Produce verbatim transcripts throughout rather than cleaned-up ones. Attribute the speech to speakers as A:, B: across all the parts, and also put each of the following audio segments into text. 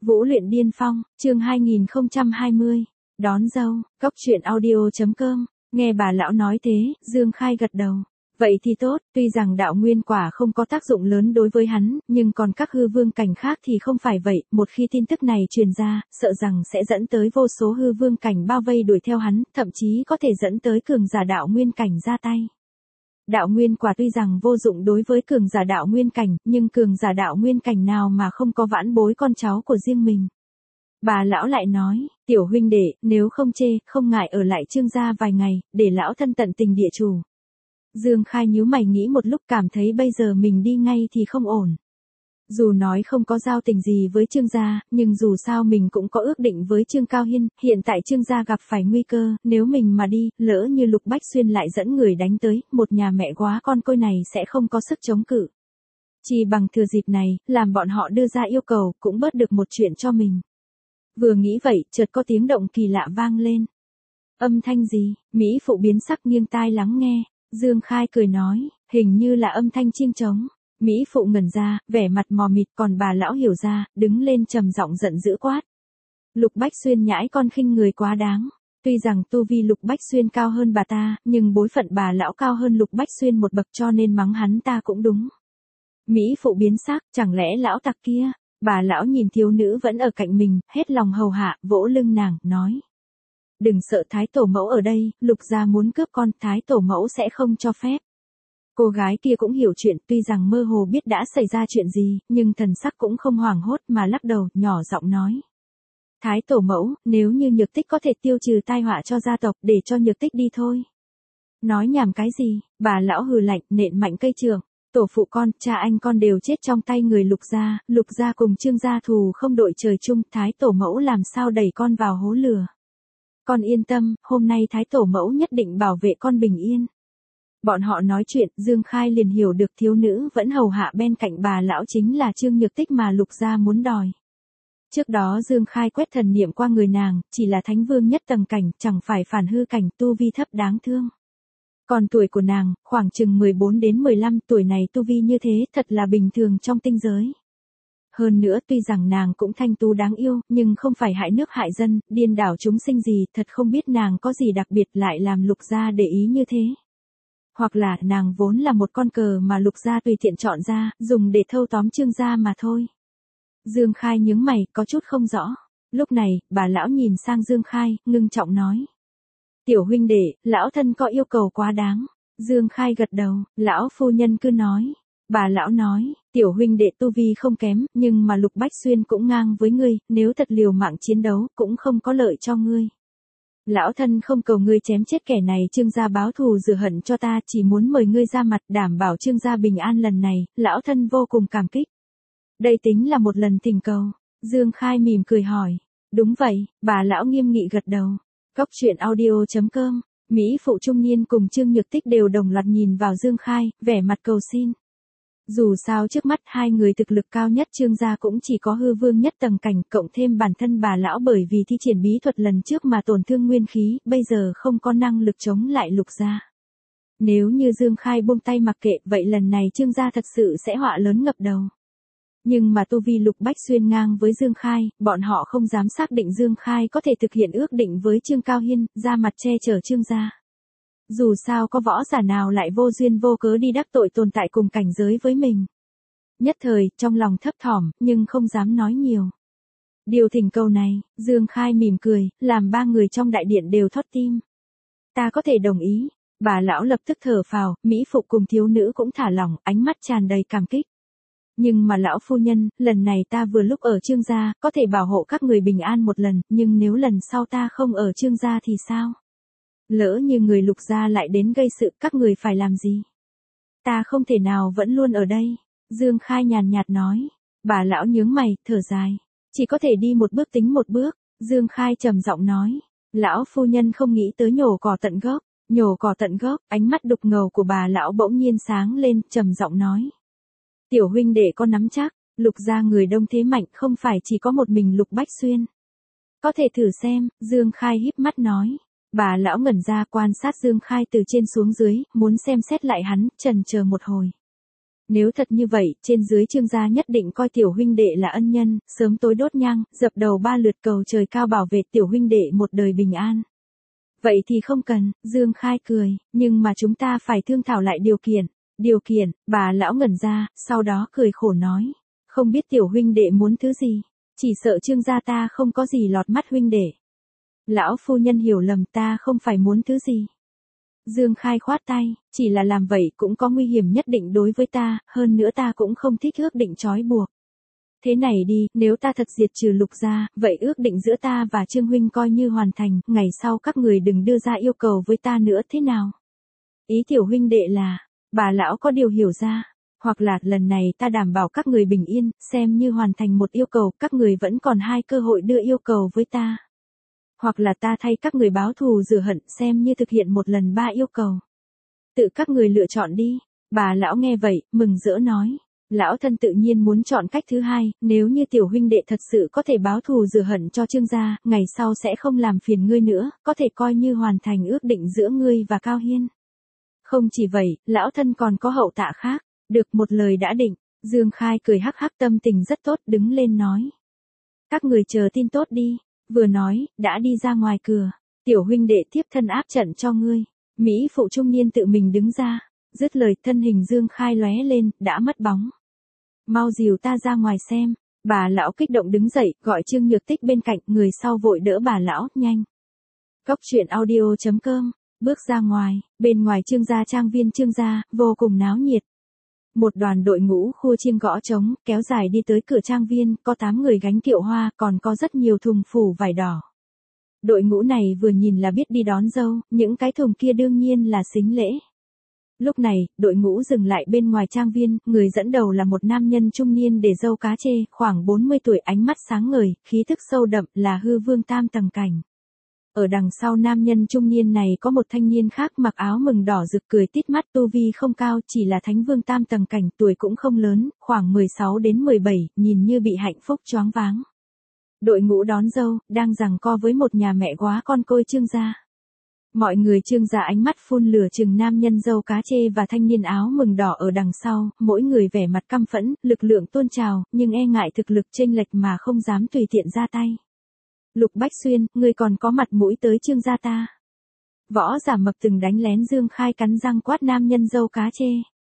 A: Vũ luyện điên phong, chương hai nghìn không trăm hai mươi. Đón dâu, cốc truyện audio.com. Nghe bà lão nói thế, Dương Khai gật đầu. Vậy thì tốt, tuy rằng đạo nguyên quả không có tác dụng lớn đối với hắn, nhưng còn các hư vương cảnh khác thì không phải vậy, một khi tin tức này truyền ra, sợ rằng sẽ dẫn tới vô số hư vương cảnh bao vây đuổi theo hắn, thậm chí có thể dẫn tới cường giả đạo nguyên cảnh ra tay. Đạo nguyên quả tuy rằng vô dụng đối với cường giả đạo nguyên cảnh, nhưng cường giả đạo nguyên cảnh nào mà không có vãn bối con cháu của riêng mình. Bà lão lại nói, tiểu huynh đệ, nếu không chê, không ngại ở lại Trương gia vài ngày, để lão thân tận tình địa chủ. Dương Khai nhíu mày nghĩ một lúc cảm thấy bây giờ mình đi ngay thì không ổn. Dù nói không có giao tình gì với Trương gia, nhưng dù sao mình cũng có ước định với Trương Cao Hiên, hiện tại Trương gia gặp phải nguy cơ, nếu mình mà đi, lỡ như Lục Bách Xuyên lại dẫn người đánh tới, một nhà mẹ quá con côi này sẽ không có sức chống cự. Chỉ bằng thừa dịp này, làm bọn họ đưa ra yêu cầu, cũng bớt được một chuyện cho mình. Vừa nghĩ vậy, chợt có tiếng động kỳ lạ vang lên. Âm thanh gì? Mỹ phụ biến sắc nghiêng tai lắng nghe. Dương Khai cười nói, hình như là âm thanh chiêng trống. Mỹ phụ ngẩn ra, vẻ mặt mò mịt, còn bà lão hiểu ra, đứng lên trầm giọng giận dữ quát. Lục Bách Xuyên nhãi con khinh người quá đáng. Tuy rằng tu vi Lục Bách Xuyên cao hơn bà ta, nhưng bối phận bà lão cao hơn Lục Bách Xuyên một bậc cho nên mắng hắn ta cũng đúng. Mỹ phụ biến sắc, chẳng lẽ lão tặc kia? Bà lão nhìn thiếu nữ vẫn ở cạnh mình, hết lòng hầu hạ, vỗ lưng nàng, nói. Đừng sợ Thái tổ mẫu ở đây, Lục gia muốn cướp con, Thái tổ mẫu sẽ không cho phép. Cô gái kia cũng hiểu chuyện, tuy rằng mơ hồ biết đã xảy ra chuyện gì, nhưng thần sắc cũng không hoảng hốt mà lắc đầu, nhỏ giọng nói. Thái tổ mẫu, nếu như Nhược Tích có thể tiêu trừ tai họa cho gia tộc, để cho Nhược Tích đi thôi. Nói nhảm cái gì? Bà lão hừ lạnh, nện mạnh cây trường. Tổ phụ con, cha anh con đều chết trong tay người Lục gia, Lục gia cùng Trương gia thù không đội trời chung, Thái tổ mẫu làm sao đẩy con vào hố lửa. Con yên tâm, hôm nay Thái tổ mẫu nhất định bảo vệ con bình yên. Bọn họ nói chuyện, Dương Khai liền hiểu được thiếu nữ vẫn hầu hạ bên cạnh bà lão chính là Trương Nhược Tích mà Lục gia muốn đòi. Trước đó Dương Khai quét thần niệm qua người nàng, chỉ là thánh vương nhất tầng cảnh, chẳng phải phản hư cảnh, tu vi thấp đáng thương. Còn tuổi của nàng, khoảng chừng mười bốn đến mười lăm tuổi này tu vi như thế thật là bình thường trong tinh giới. Hơn nữa tuy rằng nàng cũng thanh tú đáng yêu, nhưng không phải hại nước hại dân, điên đảo chúng sinh gì, thật không biết nàng có gì đặc biệt lại làm Lục gia để ý như thế. Hoặc là nàng vốn là một con cờ mà Lục gia tùy tiện chọn ra, dùng để thâu tóm Trương gia mà thôi. Dương Khai nhướng mày, có chút không rõ. Lúc này, bà lão nhìn sang Dương Khai, ngưng trọng nói. Tiểu huynh đệ, lão thân có yêu cầu quá đáng. Dương Khai gật đầu, lão phu nhân cứ nói. Bà lão nói, tiểu huynh đệ tu vi không kém, nhưng mà Lục Bách Xuyên cũng ngang với ngươi, nếu thật liều mạng chiến đấu, cũng không có lợi cho ngươi. Lão thân không cầu ngươi chém chết kẻ này Trương gia báo thù rửa hận cho ta, chỉ muốn mời ngươi ra mặt đảm bảo Trương gia bình an lần này, lão thân vô cùng cảm kích. Đây tính là một lần thỉnh cầu. Dương Khai mỉm cười hỏi. Đúng vậy, bà lão nghiêm nghị gật đầu. Cốc truyện audio.com. Mỹ phụ trung niên cùng Trương Nhược Tích đều đồng loạt nhìn vào Dương Khai, vẻ mặt cầu xin. Dù sao trước mắt hai người thực lực cao nhất Trương gia cũng chỉ có hư vương nhất tầng cảnh, cộng thêm bản thân bà lão bởi vì thi triển bí thuật lần trước mà tổn thương nguyên khí, bây giờ không có năng lực chống lại Lục gia. Nếu như Dương Khai buông tay mặc kệ, vậy lần này Trương gia thật sự sẽ họa lớn ngập đầu. Nhưng mà tu vi Lục Bách Xuyên ngang với Dương Khai, bọn họ không dám xác định Dương Khai có thể thực hiện ước định với Trương Cao Hiên, ra mặt che chở Trương gia. Dù sao có võ giả nào lại vô duyên vô cớ đi đắc tội tồn tại cùng cảnh giới với mình. Nhất thời, trong lòng thấp thỏm, nhưng không dám nói nhiều. Điều thỉnh cầu này, Dương Khai mỉm cười, làm ba người trong đại điện đều thót tim. Ta có thể đồng ý. Bà lão lập tức thở phào, Mỹ phụ cùng thiếu nữ cũng thả lỏng, ánh mắt tràn đầy cảm kích. Nhưng mà lão phu nhân, lần này ta vừa lúc ở Trương gia, có thể bảo hộ các người bình an một lần, nhưng nếu lần sau ta không ở Trương gia thì sao? Lỡ như người Lục gia lại đến gây sự, các người phải làm gì? Ta không thể nào vẫn luôn ở đây. Dương Khai nhàn nhạt nói. Bà lão nhướng mày, thở dài. Chỉ có thể đi một bước tính một bước. Dương Khai trầm giọng nói. Lão phu nhân không nghĩ tới nhổ cỏ tận gốc. Nhổ cỏ tận gốc, ánh mắt đục ngầu của bà lão bỗng nhiên sáng lên, trầm giọng nói. Tiểu huynh đệ con nắm chắc, Lục gia người đông thế mạnh, không phải chỉ có một mình Lục Bách Xuyên. Có thể thử xem, Dương Khai híp mắt nói. Bà lão ngẩn ra quan sát Dương Khai từ trên xuống dưới, muốn xem xét lại hắn, chần chờ một hồi. Nếu thật như vậy, trên dưới Trương gia nhất định coi tiểu huynh đệ là ân nhân, sớm tối đốt nhang, dập đầu ba lượt cầu trời cao bảo vệ tiểu huynh đệ một đời bình an. Vậy thì không cần, Dương Khai cười, nhưng mà chúng ta phải thương thảo lại điều kiện. Điều kiện, bà lão ngẩn ra, sau đó cười khổ nói. Không biết tiểu huynh đệ muốn thứ gì, chỉ sợ Trương gia ta không có gì lọt mắt huynh đệ. Lão phu nhân hiểu lầm, ta không phải muốn thứ gì. Dương Khai khoát tay, chỉ là làm vậy cũng có nguy hiểm nhất định đối với ta, hơn nữa ta cũng không thích ước định trói buộc. Thế này đi, nếu ta thật diệt trừ Lục gia, vậy ước định giữa ta và Trương huynh coi như hoàn thành, ngày sau các người đừng đưa ra yêu cầu với ta nữa thế nào. Ý tiểu huynh đệ là, bà lão có điều hiểu ra, hoặc là lần này ta đảm bảo các người bình yên, xem như hoàn thành một yêu cầu, các người vẫn còn hai cơ hội đưa yêu cầu với ta. Hoặc là ta thay các người báo thù rửa hận, xem như thực hiện một lần ba yêu cầu. Tự các người lựa chọn đi. Bà lão nghe vậy, mừng rỡ nói. Lão thân tự nhiên muốn chọn cách thứ hai, nếu như tiểu huynh đệ thật sự có thể báo thù rửa hận cho Trương gia, ngày sau sẽ không làm phiền ngươi nữa, có thể coi như hoàn thành ước định giữa ngươi và Cao Hiên. Không chỉ vậy, lão thân còn có hậu tạ khác. Được, một lời đã định. Dương Khai cười hắc hắc, tâm tình rất tốt, đứng lên nói. Các người chờ tin tốt đi. Vừa nói, đã đi ra ngoài cửa. Tiểu huynh đệ tiếp thân áp trận cho ngươi. Mỹ phụ trung niên tự mình đứng ra. Dứt lời, thân hình Dương Khai lóe lên, đã mất bóng. Mau dìu ta ra ngoài xem. Bà lão kích động đứng dậy, gọi Trương Nhược Tích bên cạnh, người sau vội đỡ bà lão, nhanh. Cốc truyện audio chấm com. Bước ra ngoài, bên ngoài Trương gia trang viên Trương gia, vô cùng náo nhiệt. Một đoàn đội ngũ khua chiêng gõ trống, kéo dài đi tới cửa trang viên, có tám người gánh kiệu hoa, còn có rất nhiều thùng phủ vải đỏ. Đội ngũ này vừa nhìn là biết đi đón dâu, những cái thùng kia đương nhiên là sính lễ. Lúc này, đội ngũ dừng lại bên ngoài trang viên, người dẫn đầu là một nam nhân trung niên để râu cá chê, khoảng bốn mươi tuổi, ánh mắt sáng ngời, khí thức sâu đậm, là hư vương tam tầng cảnh. Ở đằng sau nam nhân trung niên này có một thanh niên khác mặc áo mừng đỏ rực, cười tít mắt, tu vi không cao, chỉ là thánh vương tam tầng cảnh, tuổi cũng không lớn, khoảng mười sáu đến mười bảy, nhìn như bị hạnh phúc choáng váng. Đội ngũ đón dâu, đang giằng co với một nhà mẹ góa con côi Trương gia. Mọi người Trương gia ánh mắt phun lửa chừng nam nhân râu cá chê và thanh niên áo mừng đỏ ở đằng sau, mỗi người vẻ mặt căm phẫn, lực lượng tuôn trào, nhưng e ngại thực lực chênh lệch mà không dám tùy tiện ra tay. Lục Bách Xuyên, ngươi còn có mặt mũi tới Trương gia ta. Võ Giả Mập từng đánh lén Dương Khai, cắn răng quát nam nhân râu cá chê.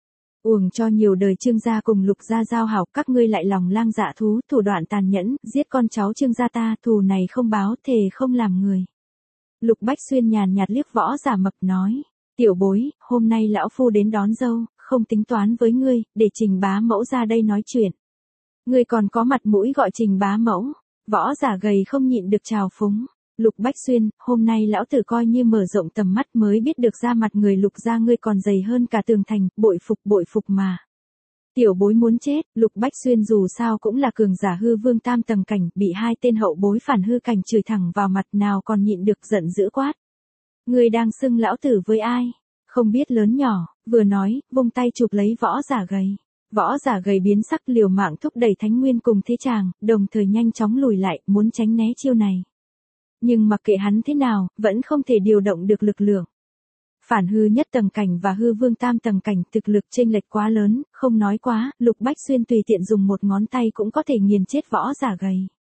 A: Uổng cho nhiều đời Trương gia cùng Lục gia giao hảo, các ngươi lại lòng lang dạ thú, thủ đoạn tàn nhẫn, giết con cháu Trương gia ta, thù này không báo, thề không làm người. Lục Bách Xuyên nhàn nhạt liếc Võ Giả Mập nói, tiểu bối, hôm nay lão phu đến đón dâu, không tính toán với ngươi, để Trình bá mẫu ra đây nói chuyện. Ngươi còn có mặt mũi gọi Trình bá mẫu. Võ Giả gầy không nhịn được trào phúng. Lục Bách Xuyên, hôm nay lão tử coi như mở rộng tầm mắt mới biết được ra mặt người Lục gia ngươi còn dày hơn cả tường thành, bội phục bội phục mà. Tiểu bối muốn chết, Lục Bách Xuyên dù sao cũng là cường giả hư vương tam tầng cảnh, bị hai tên hậu bối phản hư cảnh chửi thẳng vào mặt, nào còn nhịn được giận dữ quát. Ngươi đang xưng lão tử với ai? Không biết lớn nhỏ, vừa nói, vung tay chụp lấy Võ Giả gầy. Võ Giả gầy biến sắc, liều mạng thúc đẩy Thánh Nguyên cùng thế chàng, đồng thời nhanh chóng lùi lại, muốn tránh né chiêu này. Nhưng mặc kệ hắn thế nào, vẫn không thể điều động được lực lượng. Phản hư nhất tầng cảnh và hư vương tam tầng cảnh, thực lực chênh lệch quá lớn, không nói quá, Lục Bách Xuyên tùy tiện dùng một ngón tay cũng có thể nghiền chết Võ Giả gầy.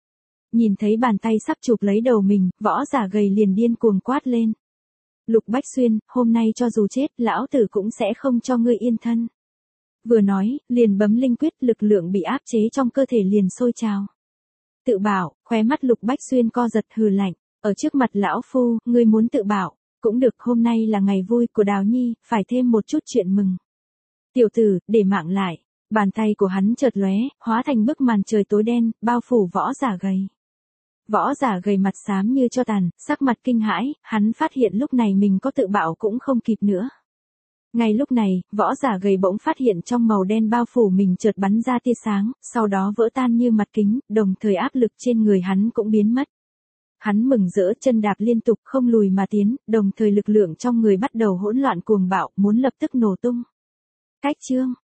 A: Nhìn thấy bàn tay sắp chụp lấy đầu mình, Võ Giả gầy liền điên cuồng quát lên. Lục Bách Xuyên, hôm nay cho dù chết, lão tử cũng sẽ không cho ngươi yên thân. Vừa nói, liền bấm linh quyết, lực lượng bị áp chế trong cơ thể liền sôi trào. Tự bảo, khóe mắt Lục Bách Xuyên co giật, hừ lạnh, ở trước mặt lão phu, ngươi muốn tự bảo, cũng được, hôm nay là ngày vui của Đào Nhi, phải thêm một chút chuyện mừng. Tiểu tử, để mạng lại, bàn tay của hắn chợt lóe, hóa thành bức màn trời tối đen, bao phủ Võ Giả gầy. Võ Giả gầy mặt xám như tro tàn, sắc mặt kinh hãi, hắn phát hiện lúc này mình có tự bảo cũng không kịp nữa. Ngay lúc này, Võ Giả gầy bỗng phát hiện trong màu đen bao phủ mình chợt bắn ra tia sáng, sau đó vỡ tan như mặt kính, đồng thời áp lực trên người hắn cũng biến mất. Hắn mừng rỡ, chân đạp liên tục không lùi mà tiến, đồng thời lực lượng trong người bắt đầu hỗn loạn cuồng bạo, muốn lập tức nổ tung. Cách chương